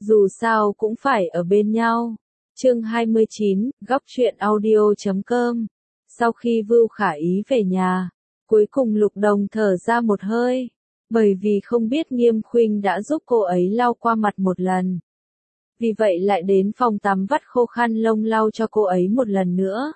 dù sao cũng phải ở bên nhau. Chương 29, góc truyện audio.com. Sau khi Vưu Khả Ý về nhà, cuối cùng Lục Đồng thở ra một hơi, bởi vì không biết Nghiêm Khuynh đã giúp cô ấy lau qua mặt một lần. Vì vậy lại đến phòng tắm vắt khô khăn lông lau cho cô ấy một lần nữa.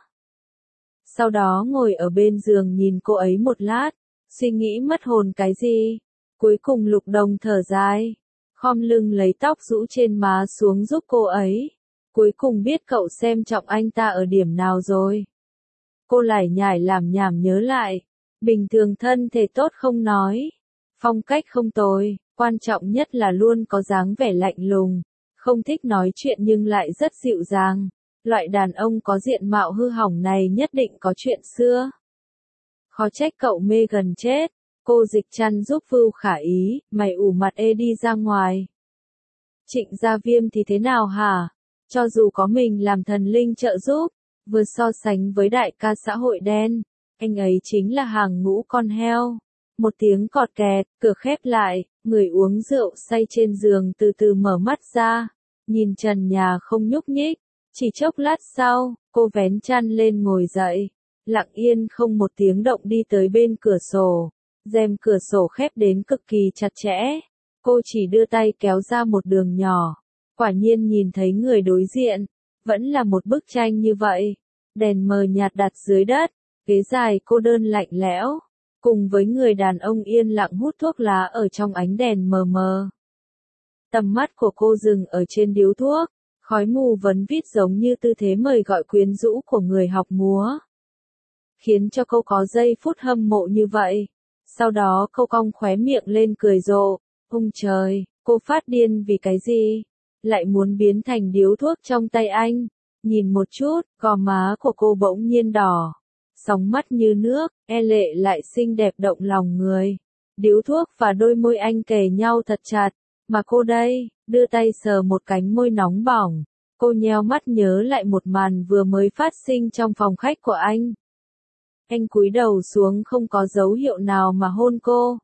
Sau đó ngồi ở bên giường nhìn cô ấy một lát, suy nghĩ mất hồn cái gì. Cuối cùng Lục Đồng thở dài, khom lưng lấy tóc rũ trên má xuống giúp cô ấy. Cuối cùng biết cậu xem trọng anh ta ở điểm nào rồi. Cô lải nhải làm nhảm nhớ lại. Bình thường thân thể tốt không nói, phong cách không tồi, quan trọng nhất là luôn có dáng vẻ lạnh lùng, không thích nói chuyện nhưng lại rất dịu dàng. Loại đàn ông có diện mạo hư hỏng này nhất định có chuyện xưa. Khó trách cậu mê gần chết. Cô dịch chăn giúp Vưu Khả Ý, mày ủ mặt đi ra ngoài. Trịnh Gia Viêm thì thế nào hả? Cho dù có mình làm thần linh trợ giúp, vừa so sánh với đại ca xã hội đen, anh ấy chính là hàng ngũ con heo. Một tiếng cọt kẹt, cửa khép lại, người uống rượu say trên giường từ từ mở mắt ra, nhìn trần nhà không nhúc nhích. Chỉ chốc lát sau, cô vén chăn lên ngồi dậy, lặng yên không một tiếng động đi tới bên cửa sổ. Rèm cửa sổ khép đến cực kỳ chặt chẽ, cô chỉ đưa tay kéo ra một đường nhỏ. Quả nhiên nhìn thấy người đối diện, vẫn là một bức tranh như vậy. Đèn mờ nhạt đặt dưới đất, ghế dài cô đơn lạnh lẽo, cùng với người đàn ông yên lặng hút thuốc lá ở trong ánh đèn mờ mờ. Tầm mắt của cô dừng ở trên điếu thuốc, khói mù vấn vít giống như tư thế mời gọi quyến rũ của người học múa. Khiến cho cô có giây phút hâm mộ như vậy. Sau đó cô cong khóe miệng lên cười rộ. Ôi trời, cô phát điên vì cái gì? Lại muốn biến thành điếu thuốc trong tay anh. Nhìn một chút, gò má của cô bỗng nhiên đỏ. Sóng mắt như nước, e lệ lại xinh đẹp động lòng người. Điếu thuốc và đôi môi anh kề nhau thật chặt. Mà cô đây, đưa tay sờ một cánh môi nóng bỏng. Cô nheo mắt nhớ lại một màn vừa mới phát sinh trong phòng khách của anh. Anh cúi đầu xuống không có dấu hiệu nào mà hôn cô.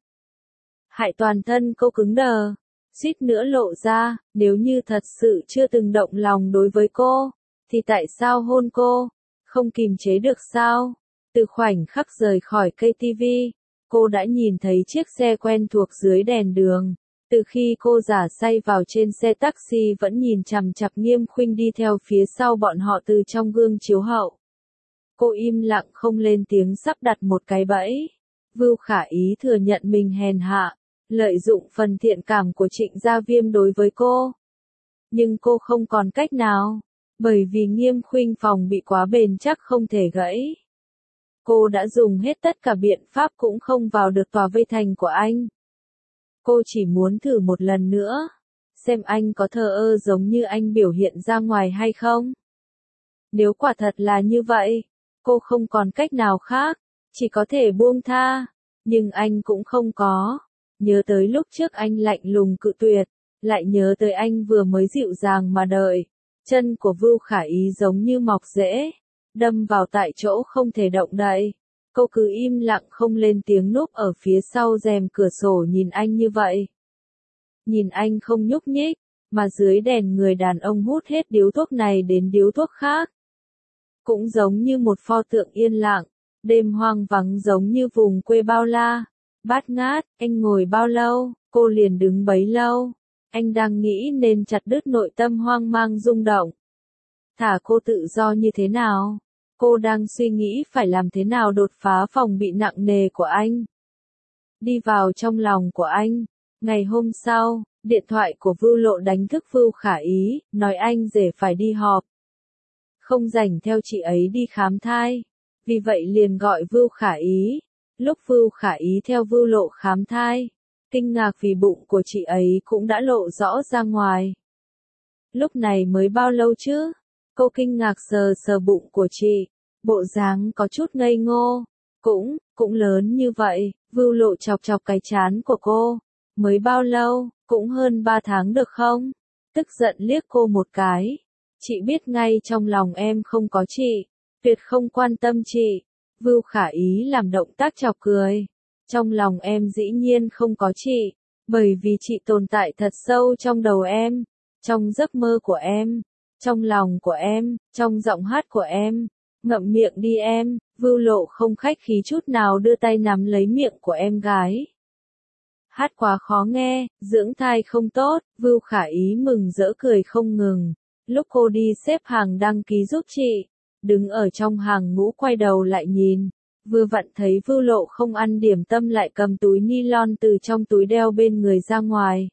Hại toàn thân cô cứng đờ, suýt nữa lộ ra, nếu như thật sự chưa từng động lòng đối với cô, thì tại sao hôn cô? Không kìm chế được sao? Từ khoảnh khắc rời khỏi cây tivi, cô đã nhìn thấy chiếc xe quen thuộc dưới đèn đường. Từ khi cô giả say vào trên xe taxi vẫn nhìn chằm chằm Nghiêm Khuynh đi theo phía sau bọn họ từ trong gương chiếu hậu. Cô im lặng không lên tiếng sắp đặt một cái bẫy. Vưu Khả Ý thừa nhận mình hèn hạ, lợi dụng phần thiện cảm của Trịnh Gia Viêm đối với cô. Nhưng cô không còn cách nào, bởi vì Nghiêm Khuynh phòng bị quá bền chắc không thể gãy. Cô đã dùng hết tất cả biện pháp cũng không vào được tòa vây thành của anh. Cô chỉ muốn thử một lần nữa, xem anh có thờ ơ giống như anh biểu hiện ra ngoài hay không. Nếu quả thật là như vậy, cô không còn cách nào khác, chỉ có thể buông tha, nhưng anh cũng không có. Nhớ tới lúc trước anh lạnh lùng cự tuyệt, lại nhớ tới anh vừa mới dịu dàng mà đợi. Chân của Vưu Khả Ý giống như mọc rễ, đâm vào tại chỗ không thể động đậy. Cô cứ im lặng không lên tiếng núp ở phía sau rèm cửa sổ nhìn anh như vậy. Nhìn anh không nhúc nhích, mà dưới đèn người đàn ông hút hết điếu thuốc này đến điếu thuốc khác. Cũng giống như một pho tượng yên lặng, đêm hoang vắng giống như vùng quê bao la, bát ngát. Anh ngồi bao lâu, cô liền đứng bấy lâu. Anh đang nghĩ nên chặt đứt nội tâm hoang mang rung động. Thả cô tự do như thế nào? Cô đang suy nghĩ phải làm thế nào đột phá phòng bị nặng nề của anh. Đi vào trong lòng của anh. Ngày hôm sau, điện thoại của Vưu Lộ đánh thức Vưu Khả Ý, nói anh rể phải đi họp. Không rảnh theo chị ấy đi khám thai. Vì vậy liền gọi Vưu Khả Ý. Lúc Vưu Khả Ý theo Vưu Lộ khám thai, kinh ngạc vì bụng của chị ấy cũng đã lộ rõ ra ngoài. Lúc này mới bao lâu chứ? Cô kinh ngạc sờ sờ bụng của chị, bộ dáng có chút ngây ngô. Cũng lớn như vậy. Vưu Lộ chọc chọc cái trán của cô. Mới bao lâu, cũng hơn 3 tháng được không? Tức giận liếc cô một cái. Chị biết ngay trong lòng em không có chị, tuyệt không quan tâm chị. Vưu Khả Ý làm động tác chọc cười. Trong lòng em dĩ nhiên không có chị, bởi vì chị tồn tại thật sâu trong đầu em. trong giấc mơ của em, trong lòng của em, trong giọng hát của em. Ngậm miệng đi em, Vưu Lộ không khách khí chút nào đưa tay nắm lấy miệng của em gái. Hát quá khó nghe, dưỡng thai không tốt, Vưu Khả Ý mừng rỡ cười không ngừng. Lúc cô đi xếp hàng đăng ký giúp chị, đứng ở trong hàng ngũ quay đầu lại nhìn, vừa vặn thấy Vưu Lộ không ăn điểm tâm lại cầm túi nylon từ trong túi đeo bên người ra ngoài.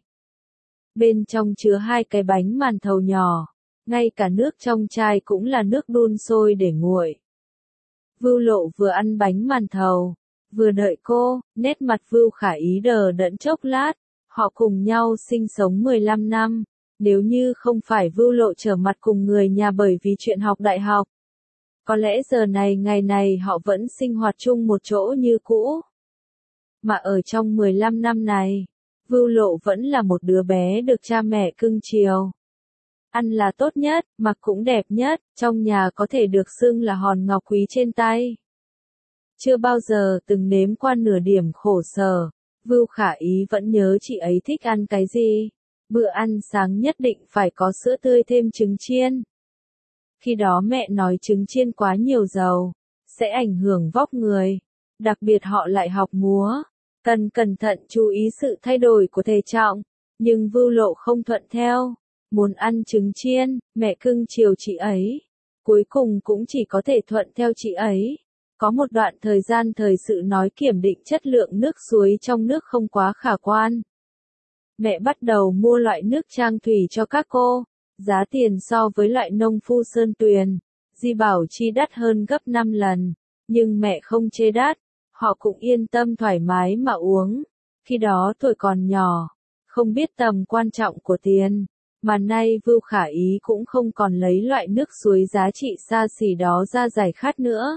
Bên trong chứa 2 cái bánh màn thầu nhỏ, ngay cả nước trong chai cũng là nước đun sôi để nguội. Vưu Lộ vừa ăn bánh màn thầu, vừa đợi cô, nét mặt Vưu Khả Ý đờ đẫn chốc lát, họ cùng nhau sinh sống 15 năm, nếu như không phải Vưu Lộ trở mặt cùng người nhà bởi vì chuyện học đại học. Có lẽ giờ này ngày này họ vẫn sinh hoạt chung một chỗ như cũ. Mà ở trong 15 năm này, Vưu Lộ vẫn là một đứa bé được cha mẹ cưng chiều. Ăn là tốt nhất, mặc cũng đẹp nhất, trong nhà có thể được xưng là hòn ngọc quý trên tay. Chưa bao giờ từng nếm qua nửa điểm khổ sở, Vưu Khả Ý vẫn nhớ chị ấy thích ăn cái gì. Bữa ăn sáng nhất định phải có sữa tươi thêm trứng chiên. Khi đó mẹ nói trứng chiên quá nhiều dầu, sẽ ảnh hưởng vóc người. Đặc biệt họ lại học múa, cần cẩn thận chú ý sự thay đổi của thể trọng. Nhưng Vưu Lộ không thuận theo, muốn ăn trứng chiên, mẹ cưng chiều chị ấy. Cuối cùng cũng chỉ có thể thuận theo chị ấy. Có một đoạn thời gian thời sự nói kiểm định chất lượng nước suối trong nước không quá khả quan. Mẹ bắt đầu mua loại nước trang thủy cho các cô, giá tiền so với loại nông phu sơn tuyền, Di Bảo Chi đắt hơn gấp 5 lần, nhưng mẹ không chê đắt, họ cũng yên tâm thoải mái mà uống. Khi đó tuổi còn nhỏ, không biết tầm quan trọng của tiền, mà nay Vưu Khả Ý cũng không còn lấy loại nước suối giá trị xa xỉ đó ra giải khát nữa.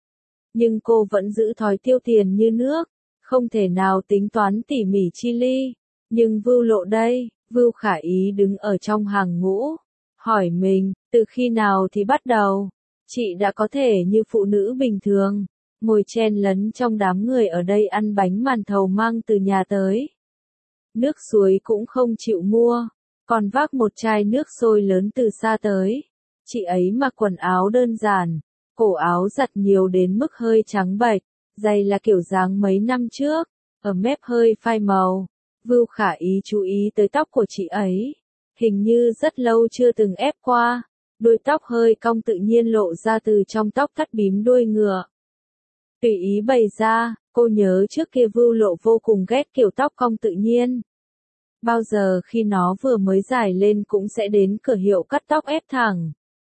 Nhưng cô vẫn giữ thói tiêu tiền như nước, không thể nào tính toán tỉ mỉ chi ly. Nhưng Vưu Lộ đây, Vưu Khả Ý đứng ở trong hàng ngũ, hỏi mình, từ khi nào thì bắt đầu, chị đã có thể như phụ nữ bình thường, ngồi chen lấn trong đám người ở đây ăn bánh màn thầu mang từ nhà tới. Nước suối cũng không chịu mua, còn vác một chai nước sôi lớn từ xa tới. Chị ấy mặc quần áo đơn giản, cổ áo giặt nhiều đến mức hơi trắng bệch, giày là kiểu dáng mấy năm trước, ở mép hơi phai màu. Vưu Khả Ý chú ý tới tóc của chị ấy, hình như rất lâu chưa từng ép qua, đuôi tóc hơi cong tự nhiên lộ ra từ trong tóc thắt bím đuôi ngựa. Tùy ý bày ra, cô nhớ trước kia Vưu Lộ vô cùng ghét kiểu tóc cong tự nhiên. Bao giờ khi nó vừa mới dài lên cũng sẽ đến cửa hiệu cắt tóc ép thẳng.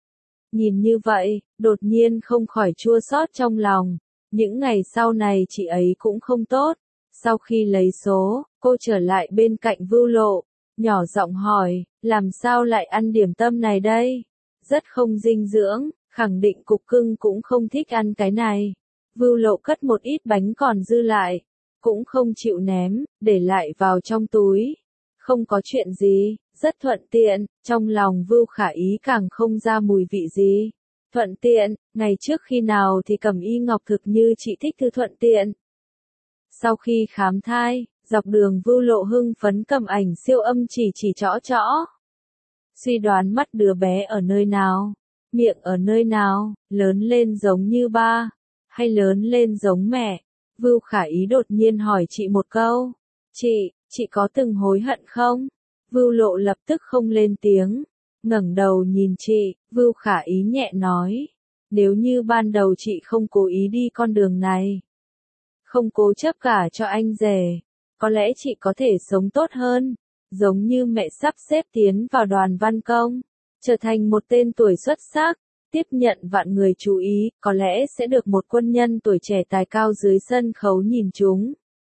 Nhìn như vậy, đột nhiên không khỏi chua xót trong lòng. Những ngày sau này chị ấy cũng không tốt. Sau khi lấy số, cô trở lại bên cạnh Vưu Lộ, nhỏ giọng hỏi, làm sao lại ăn điểm tâm này đây? Rất không dinh dưỡng, khẳng định cục cưng cũng không thích ăn cái này. Vưu Lộ cất một ít bánh còn dư lại, cũng không chịu ném, để lại vào trong túi. Không có chuyện gì, rất thuận tiện, trong lòng Vưu Khả Ý càng không ra mùi vị gì. Thuận tiện, ngày trước khi nào thì Cẩm Y Ngọc thực như chị thích thứ thuận tiện. Sau khi khám thai, dọc đường Vưu Lộ hưng phấn cầm ảnh siêu âm chỉ chõ chõ. Suy đoán mắt đứa bé ở nơi nào, miệng ở nơi nào, lớn lên giống như ba, hay lớn lên giống mẹ. Vưu Khả Ý đột nhiên hỏi chị một câu, chị có từng hối hận không? Vưu Lộ lập tức không lên tiếng, ngẩng đầu nhìn chị, Vưu Khả Ý nhẹ nói, nếu như ban đầu chị không cố ý đi con đường này, không cố chấp cả cho anh rể, có lẽ chị có thể sống tốt hơn, giống như mẹ sắp xếp tiến vào đoàn văn công, trở thành một tên tuổi xuất sắc, tiếp nhận vạn người chú ý, có lẽ sẽ được một quân nhân tuổi trẻ tài cao dưới sân khấu nhìn chúng.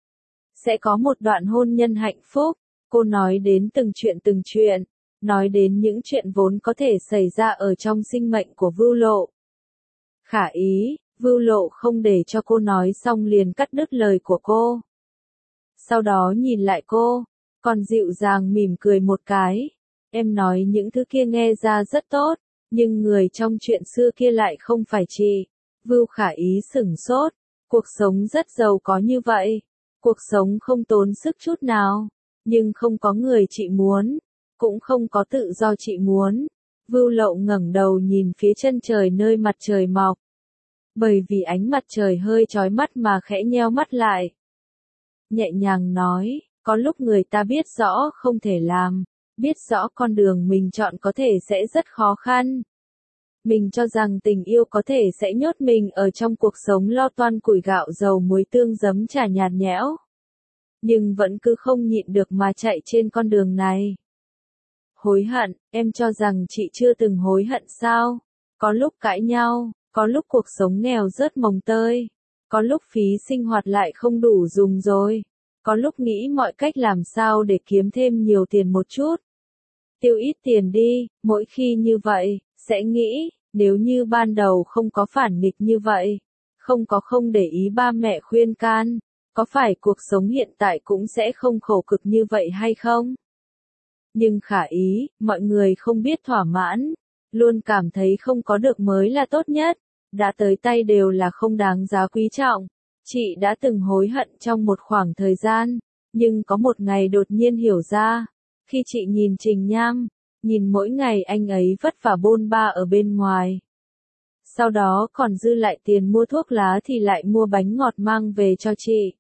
Sẽ có một đoạn hôn nhân hạnh phúc, cô nói đến từng chuyện, nói đến những chuyện vốn có thể xảy ra ở trong sinh mệnh của Vưu Lộ. Khả Ý, Vưu Lộ không để cho cô nói xong liền cắt đứt lời của cô. Sau đó nhìn lại cô, còn dịu dàng mỉm cười một cái. Em nói những thứ kia nghe ra rất tốt, nhưng người trong chuyện xưa kia lại không phải chị. Vưu Khả Ý sửng sốt, cuộc sống rất giàu có như vậy. Cuộc sống không tốn sức chút nào, nhưng không có người chị muốn. cũng không có tự do chị muốn. Vưu Lậu ngẩng đầu nhìn phía chân trời nơi mặt trời mọc. Bởi vì ánh mặt trời hơi chói mắt mà khẽ nheo mắt lại. Nhẹ nhàng nói, có lúc người ta biết rõ không thể làm, biết rõ con đường mình chọn có thể sẽ rất khó khăn. Mình cho rằng tình yêu có thể sẽ nhốt mình ở trong cuộc sống lo toan củi gạo dầu muối tương giấm chả nhạt nhẽo. Nhưng vẫn cứ không nhịn được mà chạy trên con đường này. Hối hận, em cho rằng chị chưa từng hối hận sao? Có lúc cãi nhau, có lúc cuộc sống nghèo rớt mồng tơi, có lúc phí sinh hoạt lại không đủ dùng rồi, có lúc nghĩ mọi cách làm sao để kiếm thêm nhiều tiền một chút. Tiêu ít tiền đi, mỗi khi như vậy, sẽ nghĩ, nếu như ban đầu không có phản nghịch như vậy, không để ý ba mẹ khuyên can, có phải cuộc sống hiện tại cũng sẽ không khổ cực như vậy hay không? Nhưng khả ý, mọi người không biết thỏa mãn, luôn cảm thấy không có được mới là tốt nhất, đã tới tay đều là không đáng giá quý trọng. Chị đã từng hối hận trong một khoảng thời gian, nhưng có một ngày đột nhiên hiểu ra, khi chị nhìn Trình Nham, nhìn mỗi ngày anh ấy vất vả bôn ba ở bên ngoài. Sau đó còn dư lại tiền mua thuốc lá thì lại mua bánh ngọt mang về cho chị.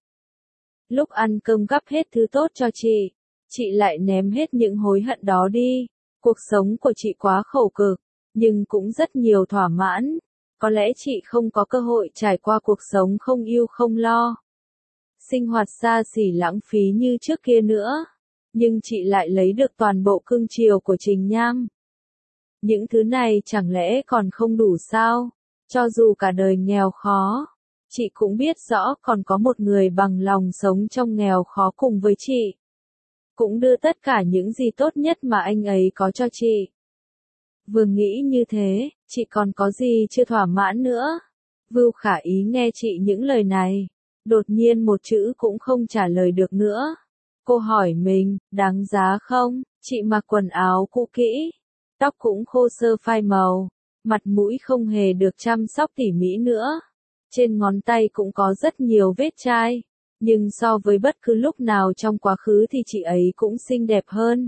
Lúc ăn cơm gắp hết thứ tốt cho chị lại ném hết những hối hận đó đi. Cuộc sống của chị quá khổ cực, nhưng cũng rất nhiều thỏa mãn. Có lẽ chị không có cơ hội trải qua cuộc sống không yêu không lo. Sinh hoạt xa xỉ lãng phí như trước kia nữa. Nhưng chị lại lấy được toàn bộ cưng chiều của Trình Nham. Những thứ này chẳng lẽ còn không đủ sao? Cho dù cả đời nghèo khó, chị cũng biết rõ còn có một người bằng lòng sống trong nghèo khó cùng với chị. Cũng đưa tất cả những gì tốt nhất mà anh ấy có cho chị. Vừa nghĩ như thế, chị còn có gì chưa thỏa mãn nữa? Vưu Khả Ý nghe chị những lời này, đột nhiên một chữ cũng không trả lời được nữa. Cô hỏi mình, đáng giá không? Chị mặc quần áo cũ kỹ, tóc cũng khô xơ phai màu, mặt mũi không hề được chăm sóc tỉ mỉ nữa. Trên ngón tay cũng có rất nhiều vết chai, nhưng so với bất cứ lúc nào trong quá khứ thì chị ấy cũng xinh đẹp hơn.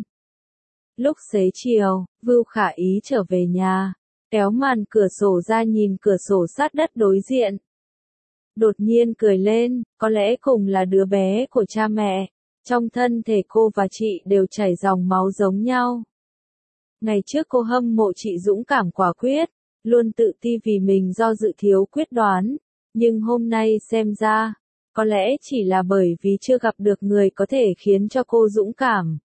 Lúc xế chiều, Vưu Khả Ý trở về nhà, kéo màn cửa sổ ra nhìn cửa sổ sát đất đối diện. Đột nhiên cười lên, có lẽ cùng là đứa bé của cha mẹ, trong thân thể cô và chị đều chảy dòng máu giống nhau. Ngày trước cô hâm mộ chị dũng cảm quả quyết, luôn tự ti vì mình do dự thiếu quyết đoán, nhưng hôm nay xem ra, có lẽ chỉ là bởi vì chưa gặp được người có thể khiến cho cô dũng cảm.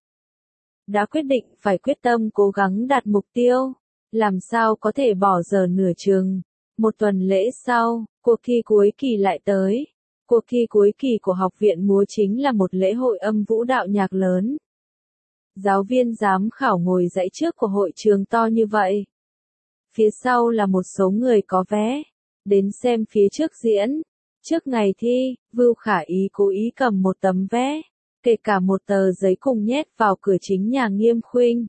Đã quyết định phải quyết tâm cố gắng đạt mục tiêu, làm sao có thể bỏ dở nửa chừng. Một tuần lễ sau, cuộc thi cuối kỳ lại tới. Cuộc thi cuối kỳ của Học viện Múa chính là một lễ hội âm vũ đạo nhạc lớn. Giáo viên giám khảo ngồi dãy trước của hội trường to như vậy. Phía sau là một số người có vé, đến xem phía trước diễn. Trước ngày thi, Vưu Khả Ý cố ý cầm một tấm vé, kể cả một tờ giấy cùng nhét vào cửa chính nhà Nghiêm Khuynh.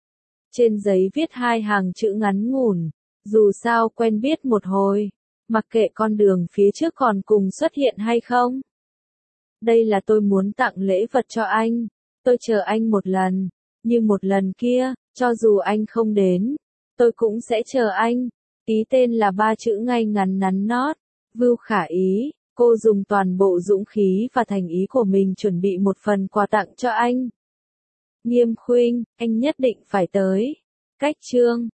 Trên giấy viết hai hàng chữ ngắn ngủn, dù sao quen biết một hồi, mặc kệ con đường phía trước còn cùng xuất hiện hay không. Đây là tôi muốn tặng lễ vật cho anh, tôi chờ anh một lần, như một lần kia, cho dù anh không đến, tôi cũng sẽ chờ anh. Ký tên là 3 chữ ngay ngắn nắn nót. Vưu Khả Ý, cô dùng toàn bộ dũng khí và thành ý của mình chuẩn bị một phần quà tặng cho anh. Nghiêm Khuynh, anh nhất định phải tới. Cách chương